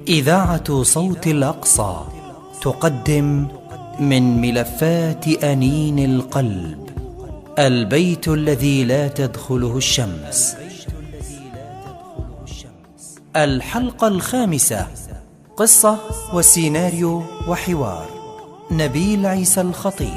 إذاعة صوت الأقصى تقدم من ملفات أنين القلب البيت الذي لا تدخله الشمس. الحلقة الخامسة، قصة وسيناريو وحوار نبيل عيسى الخطيب.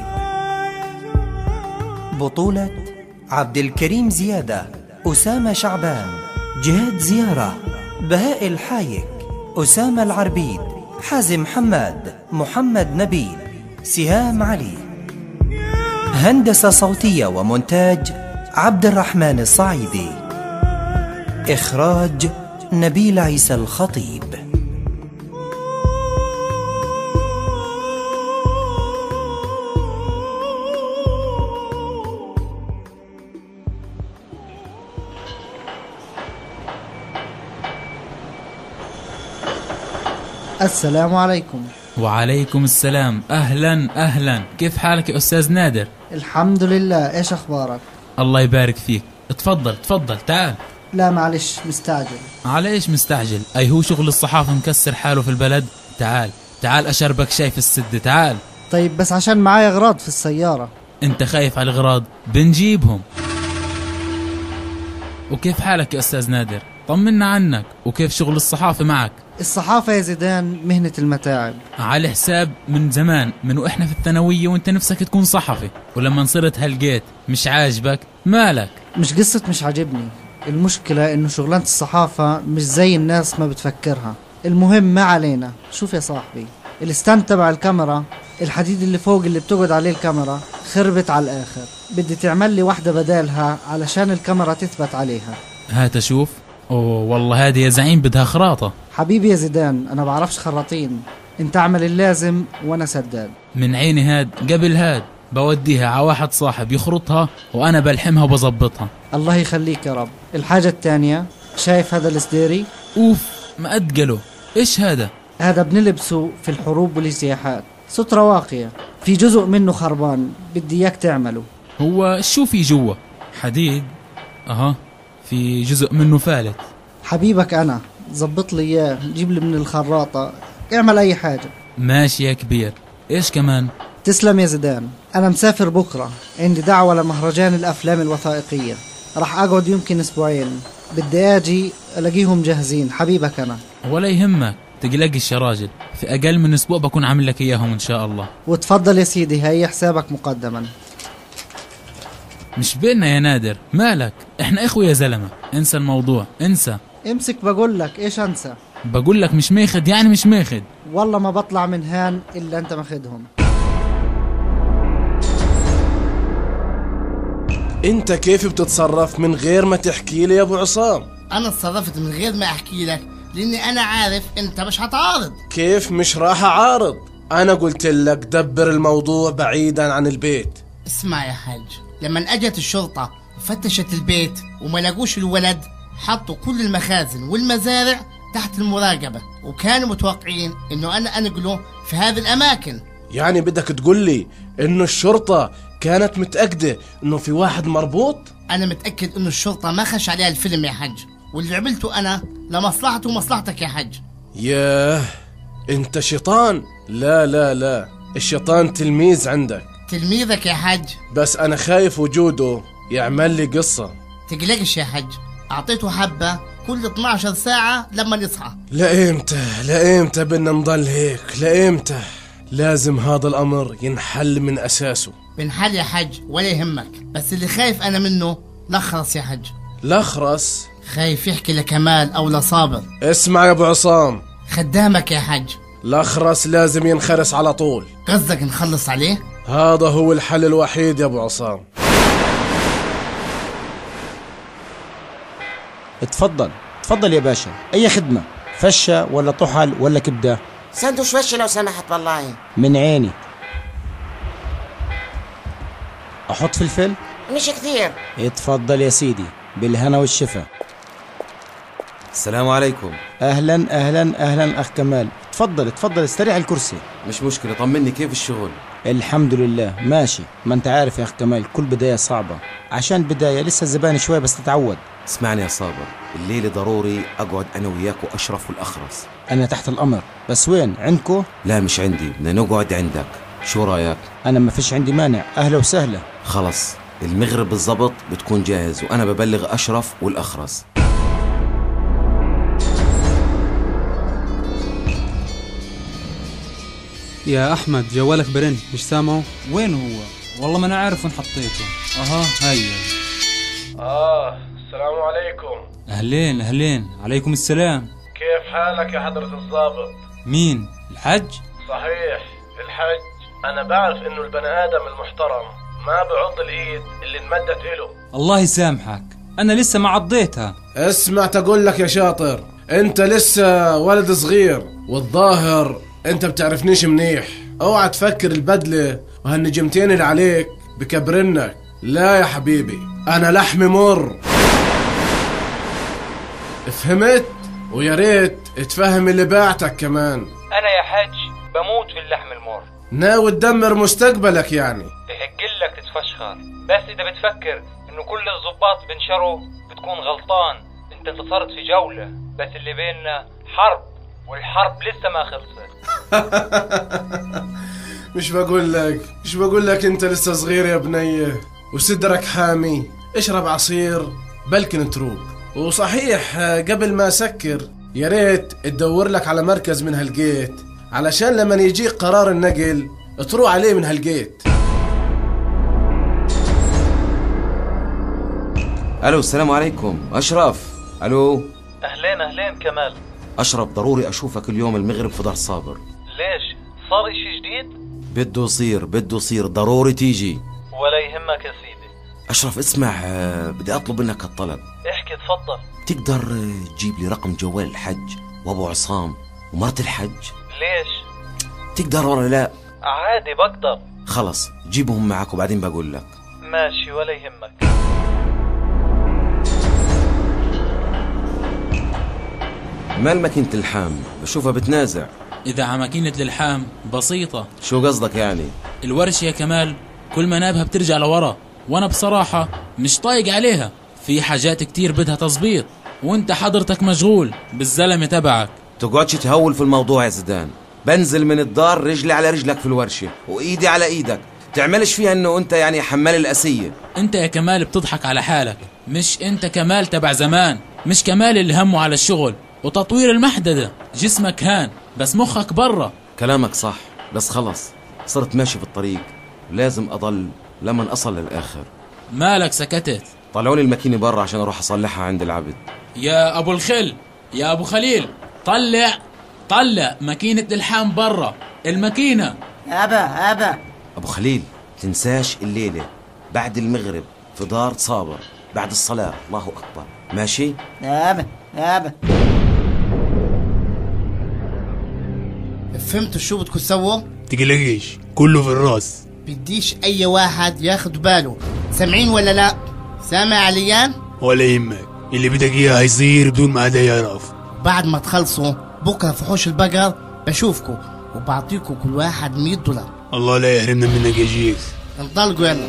بطولة عبد الكريم زيادة، أسامة شعبان، جهاد زيارة، بهاء الحايك، أسامة العربيد، حازم حماد، محمد نبيل، سهام علي. هندسة صوتية ومونتاج عبد الرحمن الصعيدي. إخراج نبيل عيسى الخطيب. السلام عليكم. وعليكم السلام. أهلا، كيف حالك يا أستاذ نادر؟ الحمد لله، إيش أخبارك؟ الله يبارك فيك. تفضل تعال. لا معلش، مستعجل. على إيش مستعجل؟ أي هو شغل الصحافة مكسر حاله في البلد؟ تعال أشربك شاي في السدة. تعال. طيب بس عشان معايا أغراض في السيارة. أنت خايف على الأغراض؟ بنجيبهم. وكيف حالك يا أستاذ نادر؟ طمنا عنك. وكيف شغل الصحافة معك؟ الصحافة يا زيدان مهنة المتاعب. على حساب من زمان، من وإحنا في الثانوية وإنت نفسك تكون صحفي، ولما صرت هلقيت مش عاجبك. مالك؟ مش قصة مش عاجبني، المشكلة إنه شغلانة الصحافة مش زي الناس ما بتفكرها. المهم ما علينا. شوف يا صاحبي، الستاند تبع الكاميرا، الحديد اللي فوق اللي بتقعد عليه الكاميرا خربت على الآخر. بدي تعمل لي واحدة بدالها علشان الكاميرا تثبت عليها. هات أشوف. أوه والله هذه يا زعيم بدها خراطة. حبيبي يا زيدان، أنا بعرفش خراطين، انت اعمل اللازم وأنا سداد. من عيني. هاد قبل هاد بوديها على واحد صاحب يخرطها وأنا بلحمها وبظبطها. الله يخليك يا رب. الحاجة الثانية، شايف هذا السديري؟ أوف، ما أتقله. إيش هذا؟ هذا بنلبسه في الحروب والاجتياحات، سترة واقية، في جزء منه خربان، بدي إياك تعمله. هو شو في جوا؟ حديد. أها، في جزء منه فالت. حبيبك أنا، زبط لي إياه، جيب لي من الخراطة، اعمل أي حاجة. ماشي يا كبير. إيش كمان؟ تسلم يا زيدان. أنا مسافر بكرة، عندي دعوة لمهرجان الأفلام الوثائقية، رح أقعد يمكن أسبوعين، بدي أجي ألاقيهم جاهزين. حبيبك أنا. ولا يهمك، تقلقش يا راجل، في أقل من أسبوع بكون عامل لك إياهم إن شاء الله. وتفضل يا سيدي، هي حسابك مقدما. مش بينا يا نادر، مالك؟ إحنا إخوة يا زلمة، انسى الموضوع، انسى. امسك، بقول لك إيش أنسى؟ بقول لك مش ماخد، يعني مش ماخد. والله ما بطلع من هان إلا أنت ماخدهم. انت كيف بتتصرف من غير ما تحكي لي يا ابو عصام؟ انا اتصرفت من غير ما احكي لك لاني انا عارف انت مش هتعارض. كيف مش راح اعارض؟ انا قلت لك دبر الموضوع بعيدا عن البيت. اسمع يا حاج، لما اجت الشرطة وفتشت البيت وما لقوش الولد، حطوا كل المخازن والمزارع تحت المراقبة، وكانوا متوقعين انه انا انقله في هذه الاماكن. يعني بدك تقول لي انه الشرطة كانت متأكدة انه في واحد مربوط؟ انا متأكد انه الشرطة ما خش عليها الفيلم يا حاج، واللي عملته انا لمصلحته ومصلحتك يا حاج. ياه، انت شيطان. لا، الشيطان تلميذ عندك. تلميذك يا حاج، بس انا خايف وجوده يعمل لي قصة. تقلقش يا حج، اعطيته حبة كل 12 ساعة لما يصحى. لإمتى بدنا نضل هيك؟ لإمتى؟ لازم هذا الأمر ينحل من أساسه. بنحل يا حج ولا يهمك، بس اللي خايف أنا منه لخرس يا حج. لخرس؟ خايف يحكي لكمال أو لصابر. اسمع يا أبو عصام، خدامك يا حج. لخرس لازم ينخرس على طول. قصدك نخلص عليه؟ هذا هو الحل الوحيد يا أبو عصام. تفضل يا باشا، أي خدمة؟ فشة ولا طحل ولا كبدة؟ سندوش فشة لو سمحت. والله من عيني. أحط فلفل؟ مش كثير. اتفضل يا سيدي، بالهنا والشفا. السلام عليكم. أهلا أخ كمال، تفضل تفضل استريح الكرسي. مش مشكلة، طمني كيف الشغل؟ الحمد لله ماشي. ما انت عارف يا اخ كمال كل بداية صعبة، عشان بداية لسه الزبائن شوية بس تتعود. اسمعني يا صابر، الليلة ضروري اقعد انا وياك واشرف والاخرس. انا تحت الامر، بس وين عندكو؟ لا مش عندي، بدنا نقعد عندك، شو رايك؟ انا ما فيش عندي مانع، اهلا وسهلا. خلص المغرب بالضبط بتكون جاهز وانا ببلغ اشرف والاخرس. يا احمد جوالك برن مش سامعه؟ وين هو؟ والله ما انا عارف وين حطيته. هيا. السلام عليكم. اهلين اهلين. عليكم السلام. كيف حالك يا حضرة الضابط؟ مين؟ الحج؟ صحيح الحج. انا بعرف انه البني ادم المحترم ما بعض الايد اللي انمدت له. الله يسامحك، انا لسه ما عضيتها. اسمع تقول لك يا شاطر، انت لسه ولد صغير والظاهر انت بتعرفنيش منيح. اوعى تفكر البدلة وهالنجمتين اللي عليك بكبرنك. لا يا حبيبي، انا لحمي مر، فهمت؟ ويا ريت تفهم اللي باعتك كمان. انا يا حج بموت في اللحم المر. ناوي تدمر مستقبلك يعني؟ بحق لك تتفشخر، بس اذا بتفكر انه كل الضباط بنشروا بتكون غلطان. انت انتصرت في جولة، بس اللي بيننا حرب، والحرب لسه ما خلصت. مش بقول لك انت لسه صغير يا بنيه وصدرك حامي. اشرب عصير بلكن تروق. وصحيح قبل ما اسكر يا ريت تدور لك على مركز من هالجيت، علشان لما يجيك قرار النقل تروح عليه من هالجيت. الو السلام عليكم اشرف. الو اهلين كمال. اشرف ضروري اشوفك اليوم المغرب في دار صابر. ليش؟ صار اشي جديد؟ بده يصير ضروري تيجي. ولا يهمك يا سيدي. اشرف اسمع، بدي اطلب منك الطلب. احكي تفضل. تقدر تجيب لي رقم جوال الحج وابو عصام ومرت الحج؟ ليش؟ تقدر ولا لا؟ عادي بقدر. خلص جيبهم معك وبعدين بقول لك. ماشي ولا يهمك. مال ماكينة اللحام؟ بشوفها بتنازع. إذا على ماكينة الالحام بسيطة. شو قصدك يعني؟ الورشة يا كمال كل ما نابها بترجع لورا، وأنا بصراحة مش طايق عليها. في حاجات كتير بدها تظبيط، وانت حضرتك مشغول بالزلمة تبعك. تقعدش تهول في الموضوع يا زيدان. بنزل من الدار رجلي على رجلك في الورشة وإيدي على إيدك. تعملش فيها انه انت يعني حمال الأسية. انت يا كمال بتضحك على حالك. مش انت كمال تبع زمان، مش كمال اللي همه على الشغل وتطوير المحددة. جسمك هان بس مخك برا. كلامك صح، بس خلص صرت ماشي في الطريق، لازم أضل لمن أصل للآخر. مالك سكتت؟ طلعوني الماكينة برا عشان أروح أصلحها عند العبد. يا أبو الخل، يا أبو خليل، طلع ماكينة الحام برا. الماكينة. أبا أبو خليل تنساش الليلة بعد المغرب في دار صابر بعد الصلاة. الله أكبر. ماشي؟ أبا فهمتوا شو بدكم تسووا؟ تقلقيش كله في الراس. بديش اي واحد ياخد باله. سامعين ولا لا؟ سامع عليان؟ ولا يهمك، اللي بدك اياه هيصير بدون ما حدا يعرف. بعد ما تخلصوا بكره في حوش البقر بشوفكم وبعطيكم كل واحد $100. الله لا يحرمنا منك يا جيك. انطلقوا يلا.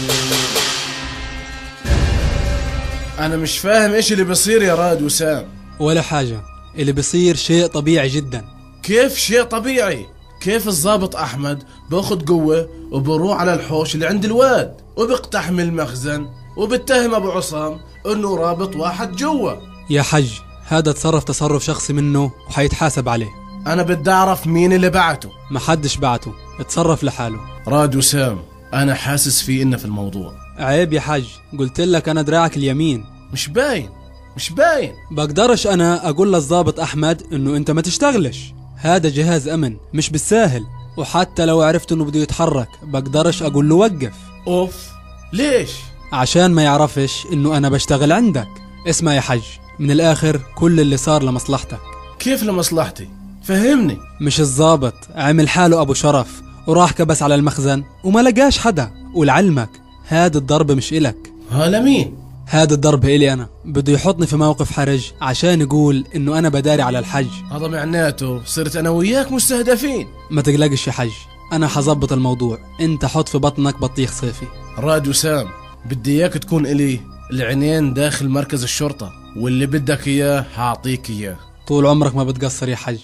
انا مش فاهم ايش اللي بيصير يا راد وسام. ولا حاجة، اللي بيصير شيء طبيعي جدا. كيف شيء طبيعي؟ كيف الضابط احمد باخد قوة وبروح على الحوش اللي عند الواد وبيقتحم المخزن وبتهم ابو عصام انه رابط واحد جوا؟ يا حج هذا تصرف شخصي منه وحيتحاسب عليه. انا بدي اعرف مين اللي بعته. ما حدش بعته، اتصرف لحاله. راد وسام انا حاسس في إنه في الموضوع. عيب يا حج، قلت لك انا دراعك اليمين. مش باين. بقدرش انا اقول للضابط احمد انه انت ما تشتغلش. هذا جهاز امن مش بالساهل، وحتى لو عرفت انه بده يتحرك بقدرش اقول له وقف. اوف ليش؟ عشان ما يعرفش انه انا بشتغل عندك. اسمع يا حج، من الاخر كل اللي صار لمصلحتك. كيف لمصلحتي؟ فهمني. مش الضابط عمل حاله ابو شرف وراح كبس على المخزن وما لقاش حدا، ولعلمك هاد الضرب مش إلك. ها لمين؟ هذا الضرب إلي أنا، بده يحطني في موقف حرج عشان يقول إنه أنا بداري على الحج. هذا معناته صرت أنا وياك مستهدفين. ما تقلقش يا حج، أنا حظبط الموضوع، أنت حط في بطنك بطيخ صيفي. راد وسام، بدي إياك تكون إلي العينين داخل مركز الشرطة، واللي بدك إياه هعطيك إياه. طول عمرك ما بتقصر يا حج.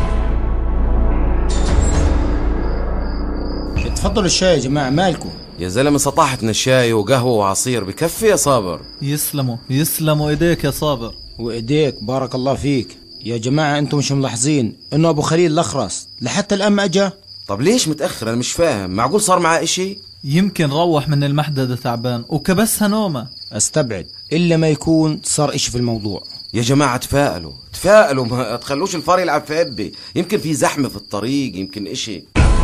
تفضلوا الشاي يا جماعة، مالكم؟ يا زلمة سطحتنا الشاي وقهوة وعصير، بكفي يا صابر. يسلموا ايديك يا صابر. وايديك، بارك الله فيك. يا جماعة انتم مش ملاحظين انه ابو خليل الاخرس لحتى الان ما اجا؟ طب ليش متأخر؟ انا مش فاهم، معقول صار معاه اشي؟ يمكن روح من المحددة تعبان وكبسها نومة. استبعد، الا ما يكون صار اشي في الموضوع. يا جماعة تفائلوا، ما تخلوش الفار يلعب في عبي، يمكن في زحمة في الطريق، يمكن اشي.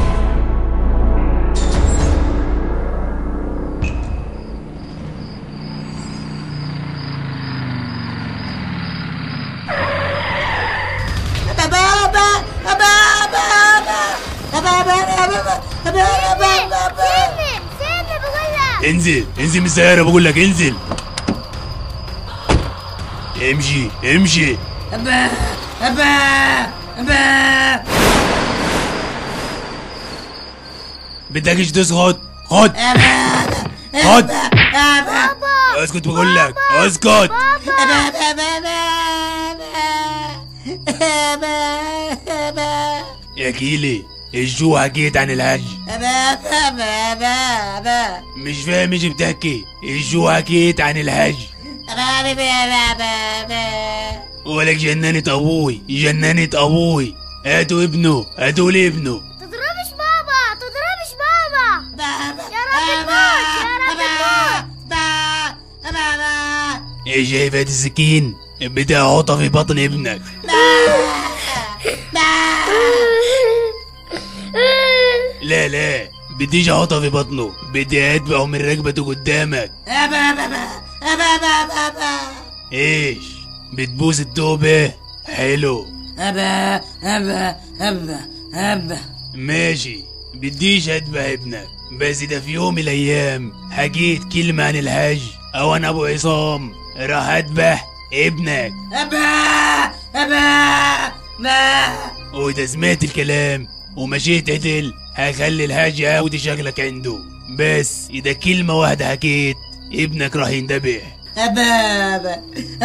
انزل من السيارة بقول لك، انزل. امشي. أبا بدكش تسكت؟ خد اسكت بقول لك، اسكت. يا كيلي، الجو حكيت عن الحج. مش فاهم ايش بتحكي. الجو حكيت عن الحج. ولك جننت ابوي. هاتوا لي ابنه. تضربش بابا. يا رب تموت. ايه شايف هات السكين؟ بدي احطها في بطن ابنك. لا بديش احطها في بطنه، بدي اتبعه من ركبته قدامك. ايش بتبوس التوبة؟ حلو. ماشي، بديش اتبع ابنك، بس اذا في يوم من الايام حكيت كلمة عن الحج او انا ابو عصام راح اتبع ابنك. واذا سمعت الكلام ومشيت عدل هخلي الحاج يعود شغلك عنده، بس اذا كلمة واحدة حكيت ابنك راح يندبح. أبا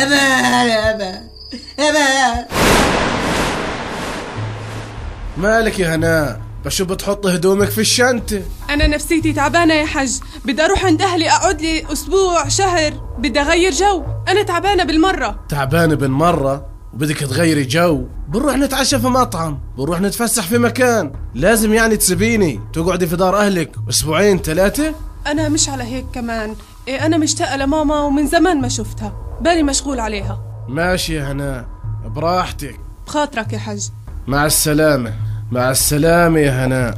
مالك يا هناء؟ بشو بتحط هدومك في الشنطة؟ أنا نفسيتي تعبانة يا حج، بدي أروح عند أهلي أقعد لي أسبوع شهر، بدي أغير جو، أنا تعبانة بالمرة. وبدك تغيري جو؟ بنروح نتعشى في مطعم، بنروح نتفسح في مكان، لازم يعني تسيبيني تقعدي في دار أهلك أسبوعين 3؟ أنا مش على هيك كمان، أنا مشتاقة لماما ومن زمان ما شفتها، بالي مشغول عليها. ماشي يا هناء، براحتك. بخاطرك يا حج. مع السلامة يا هناء.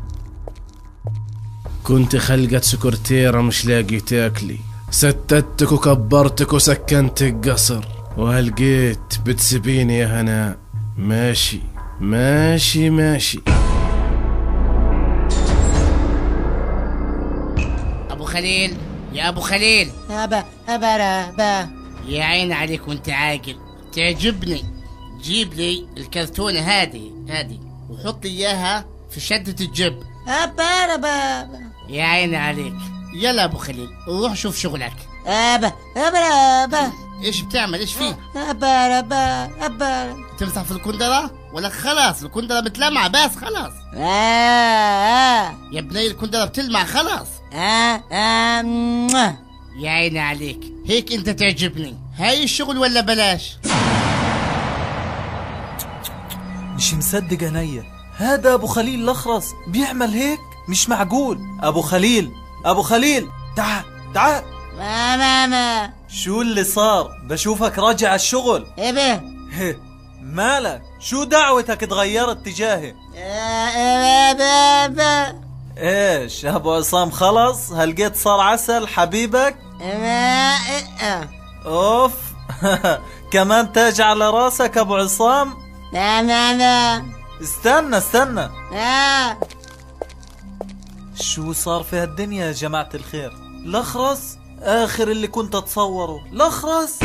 كنت خلقة سكرتيرة مش لاقي تاكلي، ستتك وكبرتك وسكنتك قصر، وهلقيت بتسبيني يا هناء. ماشي. أبو خليل، يا أبو خليل. أبا يا عين عليك وانت عاقل، تعجبني. جيب لي الكرتونة هذه وحط لي إياها في شدة الجب. أبا يا عين عليك. يلا أبو خليل، روح شوف شغلك. أبا إيش بتعمل؟ إيش فيه؟ أبا تمسح في الكندرة؟ ولا خلاص الكندرة بتلمع، بس خلاص. يا بني الكندرة بتلمع خلاص. يا عيني عليك، هيك انت تعجبني. هاي الشغل ولا بلاش؟ مش مصدق عينيا، هذا ابو خليل الاخرس بيعمل هيك؟ مش معقول. ابو خليل تعال. ماما شو اللي صار؟ بشوفك راجع الشغل. إيه مالك؟ شو دعوتك تغيرت تجاهي؟ ايش ابو عصام خلص؟ هلقيت صار عسل حبيبك؟ اوف كمان تاج على راسك ابو عصام؟ لا استنى شو صار في هالدنيا يا جماعة الخير؟ الأخرس آخر اللي كنت أتصوره الأخرس.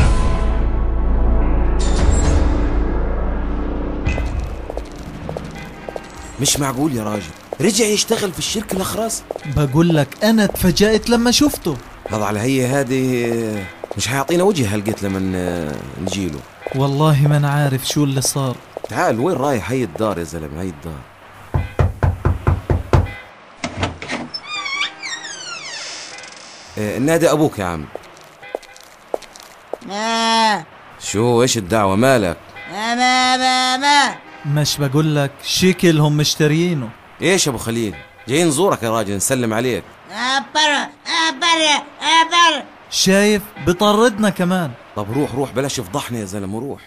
مش معقول يا راجل، رجع يشتغل في الشركة الأخرس؟ بقول لك أنا تفاجأت لما شفته. هذا على هذه مش هيعطينا وجه هلقيت لما نجيله. والله ما أنا عارف شو اللي صار. تعال، وين رايح؟ هي الدار يا زلمة، هي الدار. نادي أبوك يا عم. ما شو إيش الدعوة مالك؟ ما مش بقول لك شكلهم مشتريينه. إيش يا أبو خليل؟ جايين نزورك يا راجل، نسلم عليك. برا شايف بطردنا كمان. طب روح بلاش يفضحنا يا زلمة، روح.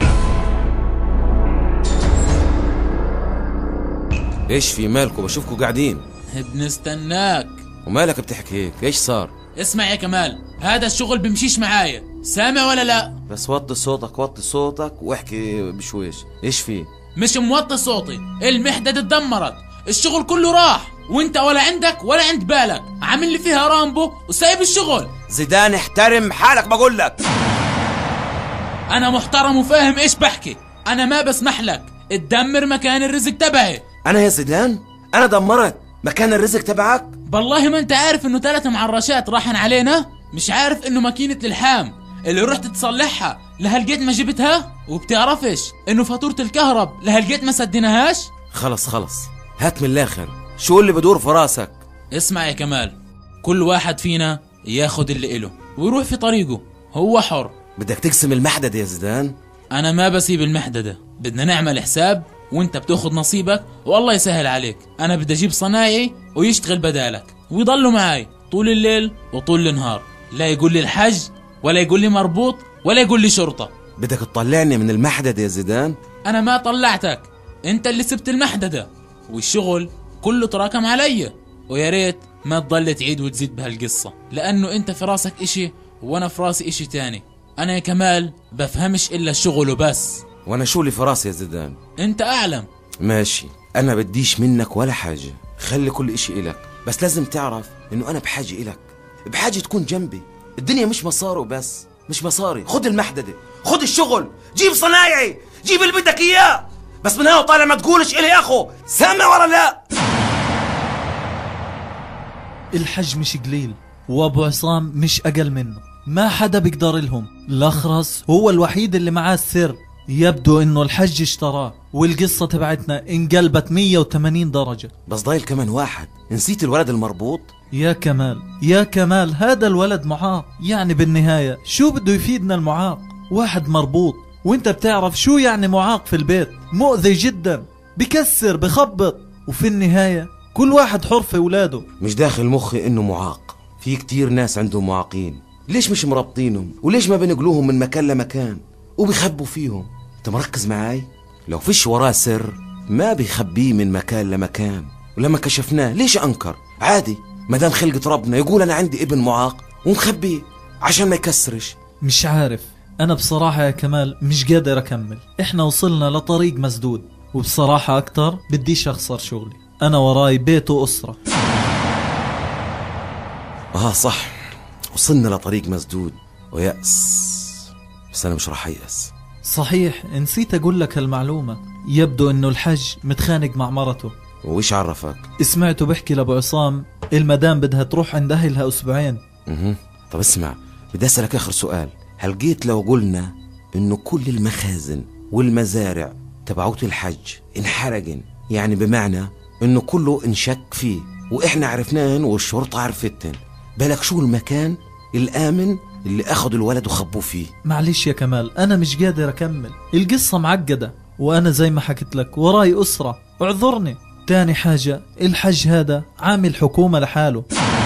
إيش في مالكم؟ بشوفكم قاعدين. بنستناك. ومالك بتحكي هيك؟ إيش صار؟ اسمع يا كمال، هذا الشغل بمشيش معايا، سامع ولا لا؟ بس وطي صوتك واحكي بشويش. إيش في؟ مش موطي صوتي، المحدد اتدمرت، الشغل كله راح، وانت ولا عندك ولا عند بالك، عامل لي فيها رامبو وسايب الشغل. زيدان احترم حالك بقول لك. انا محترم وفاهم ايش بحكي، انا ما بسمح لك تدمر مكان الرزق تبعي. انا يا زيدان؟ انا دمرت مكان الرزق تبعك؟ بالله ما انت عارف انه 3 معرشات راحن علينا؟ مش عارف انه ماكينة الحام اللي رحت تصلحها لهالقيت ما جبتها؟ وبتعرفش انه فاتورة الكهرب لهالقيت ما سديناهاش؟ خلص هات من الاخر، شو اللي بدور في راسك؟ اسمع يا كمال، كل واحد فينا ياخد اللي إله ويروح في طريقه، هو حر. بدك تقسم المحددة يا زيدان؟ انا ما بسيب المحددة، بدنا نعمل حساب وانت بتاخد نصيبك والله يسهل عليك. انا بدي اجيب صنايعي ويشتغل بدالك ويضلوا معاي طول الليل وطول النهار، لا يقول لي الحج ولا يقول لي مربوط ولا يقول لي شرطة. بدك تطلعني من المحددة يا زيدان؟ انا ما طلعتك، انت اللي سبت المحددة والشغل كله تراكم علي. ويا ريت ما تضل تعيد وتزيد بهالقصة، لانه انت في راسك اشي وانا في راسي اشي تاني. انا يا كمال بفهمش الا الشغل وبس. وانا شو اللي في راسي يا زيدان؟ انت اعلم. ماشي، انا بديش منك ولا حاجة، خلي كل اشي الك، بس لازم تعرف انه انا بحاجة الك، بحاجة تكون جنبي. الدنيا مش مصاري وبس، مش مصاري. خد المحددة، خد الشغل، جيب صنايعي، جيب اللي بدك اياه، بس من هنا وطالع ما تقولش الي يا اخو، سامع ولا لا؟ الحج مش قليل وابو عصام مش اقل منه، ما حدا بيقدر لهم. الاخرس هو الوحيد اللي معاه السر. يبدو انه الحج اشتراه والقصة تبعتنا انقلبت 180 درجة. بس ضايل كمان واحد، نسيت الولد المربوط. يا كمال هذا الولد معاق، يعني بالنهاية شو بده يفيدنا المعاق؟ واحد مربوط، وانت بتعرف شو يعني معاق في البيت، مؤذي جدا، بكسر بخبط، وفي النهاية كل واحد حر في اولاده. مش داخل مخي انه معاق، في كتير ناس عندهم معاقين، ليش مش مربطينهم؟ وليش ما بنقلوهم من مكان لمكان وبيخبوا فيهم؟ انت مركز معاي؟ لو فيش وراه سر ما بيخبيه من مكان لمكان، ولما كشفناه ليش انكر؟ عادي، مدام خلقة ربنا يقول انا عندي ابن معاق ونخبيه عشان ما يكسرش. مش عارف، انا بصراحة يا كمال مش قادر اكمل. احنا وصلنا لطريق مسدود، وبصراحة اكتر بديش اخسر شغلي، انا وراي بيت واسرة. صح، وصلنا لطريق مسدود ويأس، بس انا مش راح يأس. صحيح، نسيت اقول لك المعلومة، يبدو انه الحج متخانق مع مرته. وإيش عرفك؟ سمعته بحكي لابو عصام المدام بدها تروح عند اهلها اسبوعين. طب اسمع، بدي اسألك اخر سؤال، هل جيت لو قلنا انه كل المخازن والمزارع تبعوت الحج انحرقن، يعني بمعنى انه كله انشك فيه واحنا عرفناهن والشرطة عرفتهن، بالك شو المكان الآمن اللي اخذوا الولد وخبوه فيه؟ معلش يا كمال انا مش قادر اكمل، القصة معقدة، وانا زي ما حكيت لك وراي اسرة، اعذرني. تاني حاجة، الحج هذا عامل حكومة لحاله.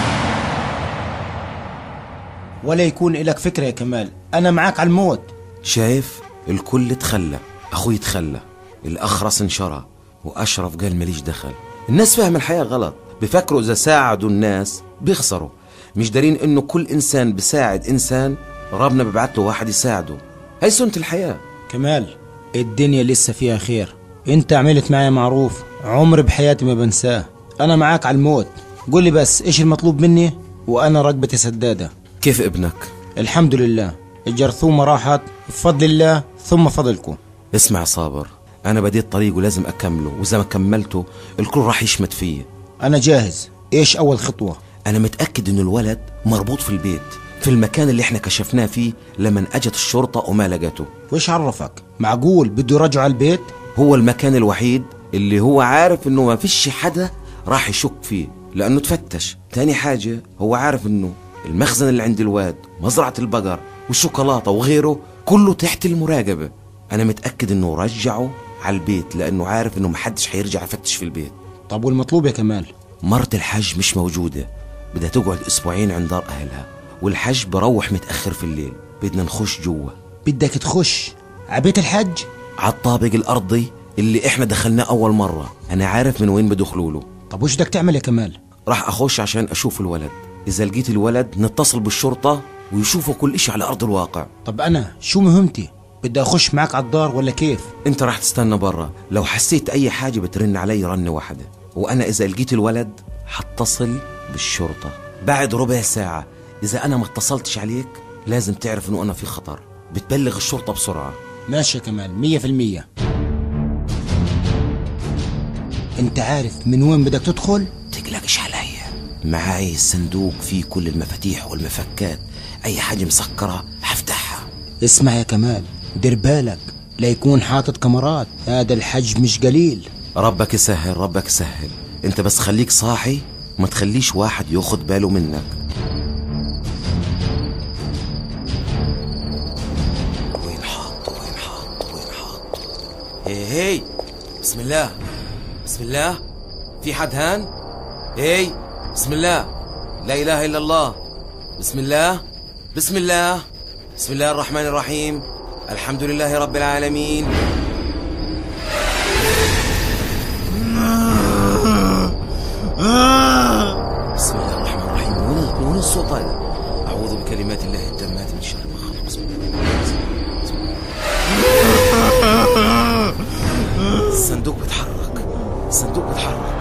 ولا يكون إلك فكرة يا كمال، أنا معاك على الموت. شايف؟ الكل تخلى، أخوي تخلى، الأخرس انشرى، وأشرف قال ماليش دخل. الناس فاهم الحياة غلط، بفكروا إذا ساعدوا الناس بيخسروا، مش دارين إنه كل إنسان بساعد إنسان ربنا ببعت له واحد يساعده. هاي سنة الحياة. كمال الدنيا لسه فيها خير، انت عملت معايا معروف عمر بحياتي ما بنساه، انا معاك على الموت. قول لي بس ايش المطلوب مني وانا رقبتي سدادة. كيف ابنك؟ الحمد لله، الجرثومة راحت بفضل الله ثم فضلكم. اسمع صابر، أنا بديت طريق ولازم أكمله، وإذا ما كملته الكل راح يشمت فيه. أنا جاهز. إيش أول خطوة؟ أنا متأكد إنه الولد مربوط في البيت، في المكان اللي إحنا كشفناه فيه لما أجت الشرطة وما لقته. وإيش عرفك؟ معقول بده يرجعوا على البيت؟ هو المكان الوحيد اللي هو عارف إنه ما فيش حدا راح يشك فيه لأنه تفتش. تاني حاجة، هو عارف إنه المخزن اللي عند الواد، مزرعة البقر والشوكولاتة وغيره كله تحت المراقبة. أنا متأكد إنه رجعه على البيت لأنه عارف إنه محدش حيرجع يفتش في البيت. طب والمطلوب يا كمال؟ مرت الحج مش موجودة، بدها تقعد أسبوعين عند دار أهلها، والحج بروح متأخر في الليل. بدنا نخش جوا. بدك تخش عبيت الحج؟ على الطابق الأرضي اللي إحنا دخلناه أول مرة. أنا عارف من وين بدخلوا له. طب وش بدك تعمل يا كمال؟ راح أخش عشان أشوف الولد، إذا لقيت الولد نتصل بالشرطة ويشوفوا كل إشي على أرض الواقع. طب أنا شو مهمتي؟ بدي أخش معك على الدار ولا كيف؟ أنت راح تستنى برا، لو حسيت أي حاجة بترن علي رنة واحدة، وأنا إذا لقيت الولد حتصل بالشرطة بعد ربع ساعة. إذا أنا ما اتصلتش عليك لازم تعرف إنه أنا في خطر، بتبلغ الشرطة بسرعة. ماشي يا كمال، 100%. أنت عارف من وين بدك تدخل؟ تقلقش علي، معاي الصندوق فيه كل المفاتيح والمفكات، أي حاجة مسكرة هفتحها. اسمع يا كمال، دير بالك لا يكون حاطط كاميرات، هذا الحج مش قليل. ربك يسهل، ربك يسهل. انت بس خليك صاحي، ما تخليش واحد ياخد باله منك. وين حاط؟ هي بسم الله، بسم الله. في حد هان؟ هي بسم الله، لا اله الا الله. بسم الله، بسم الله، بسم الله الرحمن الرحيم، الحمد لله رب العالمين. بسم الله الرحمن الرحيم. من وين الصوت هذا؟ أعوذ بكلمات الله التامات من شر ما خلق. بسم الله. الصندوق بيتحرك، الصندوق بيتحرك.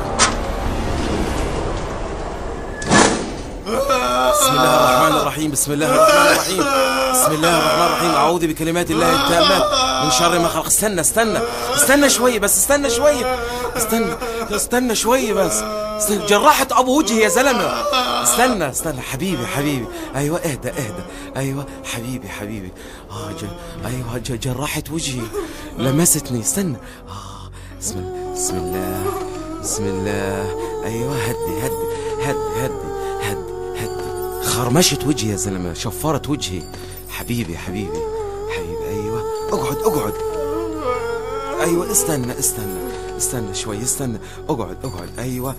بسم الله الرحمن الرحيم، بسم الله الرحمن الرحيم، بسم الله الرحمن الرحيم. أعوذ بكلمات الله التامات من شر ما خلق. استنى شوي بس، استنى شوي، استنى شوي بس. جرحت ابو وجهي يا زلمه. استنى حبيبي. ايوه اهدى. ايوه حبيبي. ايوه جرحت وجهي، لمستني. استنى. بسم الله. ايوه هدي. خرمشت وجهي يا زلمه، شفرت وجهي. حبيبي. ايوه اقعد. ايوه استنى شوي، اقعد. ايوه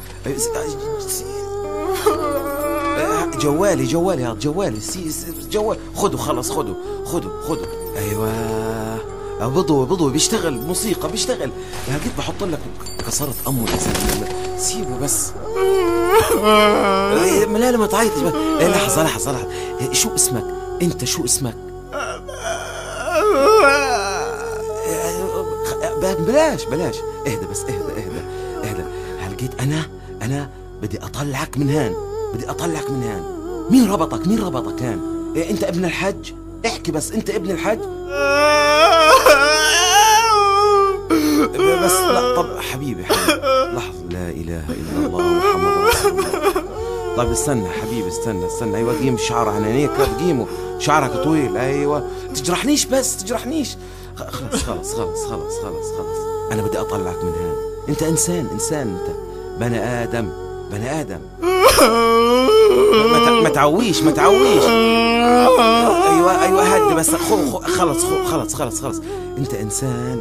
جوالي جوال. خده خلاص، خده. ايوه بضوي بيشتغل، موسيقى بيشتغل. يا جيت بحط لك كسرت امه يا زلمه، سيبه بس. لا ما تعيطش. لحظه. شو اسمك انت؟ شو اسمك؟ بلاش. اهدى بس، اهدى. هلقيت انا بدي اطلعك من هان. مين ربطك هان؟ انت ابن الحج؟ احكي بس، انت ابن الحج؟ بس لا. طب حبيبي لحظة. لا اله الا الله محمد رسول الله. طيب استنى حبيبي، استنى. ايوه قيم شعر عن عينيك، قيمه شعرك طويل. ايوه تجرحنيش. خلاص. انا بدي اطلعك من هان. انت انسان، انت بني ادم. ما تعويش. ايوه هدي بس. خلاص. انت انسان.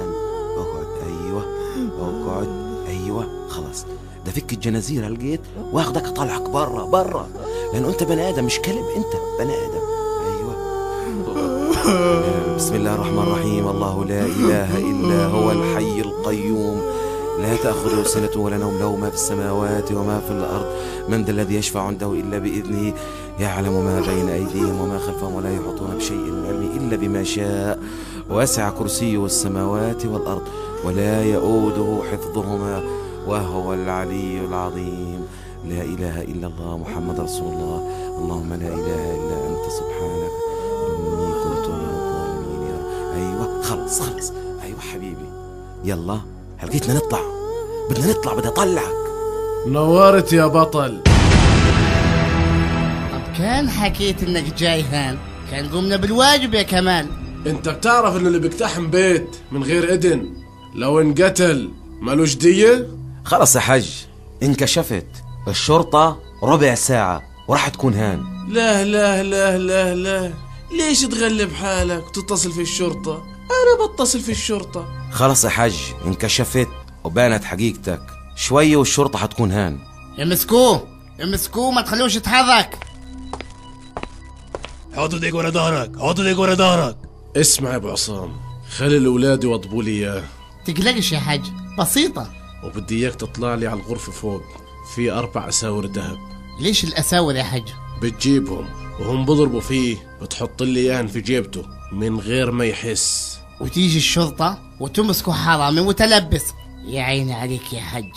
اقعد. ايوه خلاص. ده فك الجنازير لقيت واخدك اطلعك برا، لانه انت بني ادم مش كلب، انت بني ادم. ايوه. بسم الله الرحمن الرحيم. الله لا اله الا هو الحي القيوم، لا تأخذه سنة ولا نوم، له ما في السماوات وما في الأرض، من ذا الذي يشفع عنده إلا بإذنه، يعلم ما بين أيديهم وما خلفهم، ولا يحيطون بشيء من علمه إلا بما شاء، وسع كرسيه السماوات والأرض، ولا يؤوده حفظهما وهو العلي العظيم. لا إله إلا الله محمد رسول الله. اللهم لا إله إلا أنت سبحانك إني كنت من الظالمين. أيوة خلص. أيوة حبيبي يلا هلقيتنا نطلع. بدي أطلعك. نورت يا بطل. طب كان حكيت انك جاي هان كان قمنا بالواجب يا كمال. انت بتعرف انه اللي بيقتحم بيت من غير إذن لو انقتل مالوش دية؟ خلص يا حج انكشفت. الشرطة ربع ساعة وراح تكون هان. لا لا لا لا لا، ليش تغلب حالك وتتصل في الشرطة؟ أنا بتصل في الشرطة. خلص يا حج انكشفت وبانت حقيقتك. شوية والشرطة حتكون هان. امسكوه ما تخلوش يتحرك. حطوا ديك ورا ظهرك. اسمع يا ابو عصام، خلي الاولاد يوضبوا لي اياه. تقلقش يا حاج، بسيطة. وبدي اياك تطلع لي على الغرفة فوق، في 4 أساور ذهب. ليش الأساور يا حاج؟ بتجيبهم وهم بضربوا فيه، بتحط لي اياهن في جيبته من غير ما يحس. وتيجي الشرطة وتمسكوا حرامي متلبس. يا عيني عليك يا حج.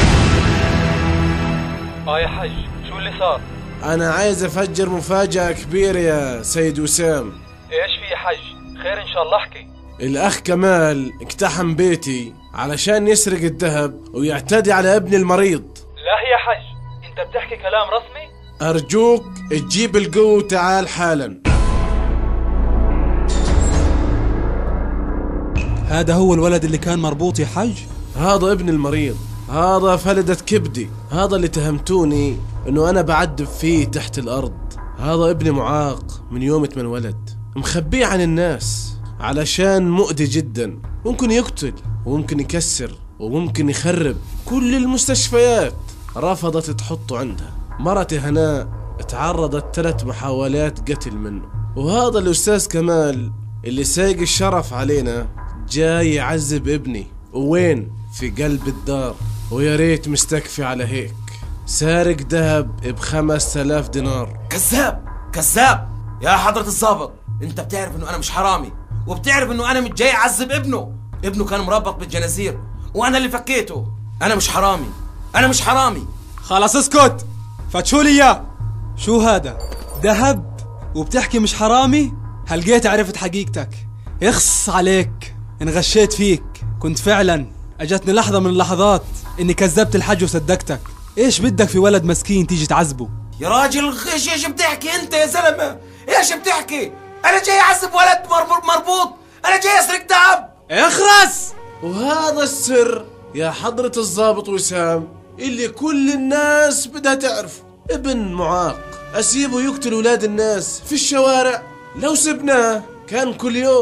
يا حج شو اللي صار؟ انا عايز افجر مفاجأة كبيرة يا سيد وسام. ايش في يا حج؟ خير ان شاء الله احكي. الاخ كمال اقتحم بيتي علشان يسرق الذهب ويعتدي على ابني المريض. لا يا حج انت بتحكي كلام رسمي؟ ارجوك تجيب القوة وتعال حالا. هذا هو الولد اللي كان مربوط يا حج؟ هذا ابن المريض، هذا فلدة كبدي، هذا اللي تهمتوني انه انا بعذب فيه تحت الارض. هذا ابني معاق من يوم ما انولد، مخبيه عن الناس علشان مؤذي جدا، ممكن يقتل وممكن يكسر وممكن يخرب. كل المستشفيات رفضت تحطه عندها. مرتي هناء تعرضت 3 محاولات قتل منه. وهذا الأستاذ كمال اللي سايق الشرف علينا جاي يعذب ابني. وين؟ في قلب الدار. ويا ريت مستكفي على هيك. سارق ذهب ب5,000 دينار. كذاب يا حضرة الضابط. انت بتعرف انه انا مش حرامي، وبتعرف انه انا مش جاي اعذب ابنه كان مربط بالجنازير وانا اللي فكيته. انا مش حرامي. خلاص اسكت، فتشوا لي اياه. شو هذا؟ ذهب وبتحكي مش حرامي؟ هلقيت عرفت حقيقتك. اخص عليك، انغشيت فيك. كنت فعلا اجتني لحظة من اللحظات اني كذبت الحج وصدقتك. ايش بدك في ولد مسكين تيجي تعذبه؟ يا راجل ايش بتحكي انت يا زلمة؟ ايش بتحكي؟ انا جاي اعذب ولد مربوط، انا جاي اسرق ذهب. اخرس. وهذا السر يا حضرة الضابط وسام اللي كل الناس بدها تعرف. ابن معاق اسيبه يقتل ولاد الناس في الشوارع؟ لو سبناه كان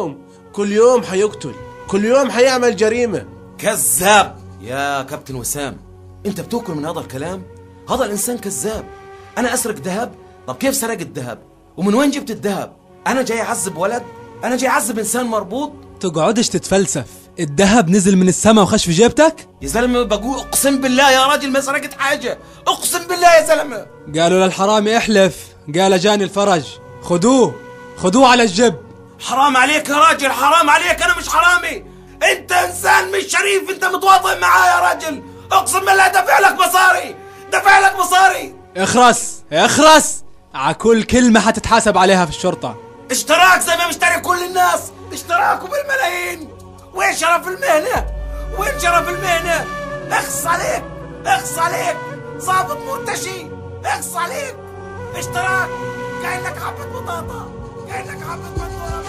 كل يوم حيقتل، كل يوم حيعمل جريمة. كذاب يا كابتن وسام، انت بتوكل من هذا الكلام؟ هذا الانسان كذاب. انا اسرق ذهب؟ طب كيف سرق الذهب؟ ومن وين جبت الذهب؟ انا جاي اعذب ولد؟ انا جاي اعذب انسان مربوط؟ تقعدش تتفلسف. الذهب نزل من السماء وخش في جيبتك؟ يا زلمه بقول اقسم بالله يا راجل ما سرقت حاجه، اقسم بالله يا زلمه. قالوا للحرامي احلف، قال جاني الفرج. خدوه على الجب. حرام عليك يا راجل، حرام عليك. انا مش حرامي، انت انسان مش شريف، انت متواطئ معايا يا راجل. اقسم بالله دفع لك مصاري. اخرس على كل كلمة حتتحاسب عليها في الشرطة. اشتراك زي ما مشتري كل الناس، اشتراكوا بالملايين. وين شرف المهنة؟ اخص عليك ضابط مرتشي، اخص عليك. اشتراك كأنك حبة بطاطا، كأنك حبة بطاطا.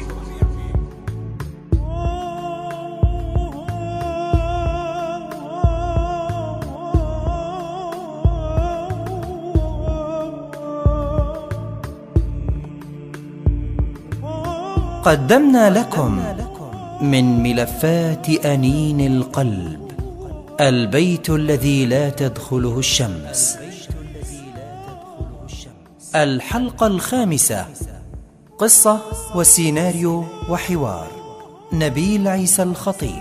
قدمنا لكم من ملفات أنين القلب البيت الذي لا تدخله الشمس، الحلقة 5. قصة وسيناريو وحوار نبيل عيسى الخطيب.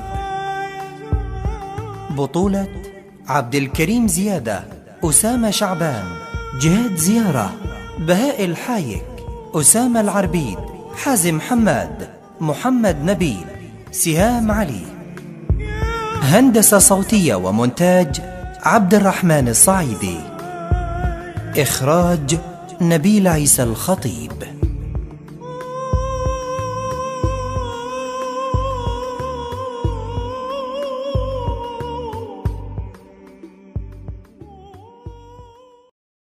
بطولة عبد الكريم زيادة، أسامة شعبان، جهاد زيارة، بهاء الحايك، أسامة العربيد، حازم حماد، محمد نبيل، سهام علي. هندسة صوتية ومونتاج عبد الرحمن الصعيدي. إخراج نبيل عيسى الخطيب.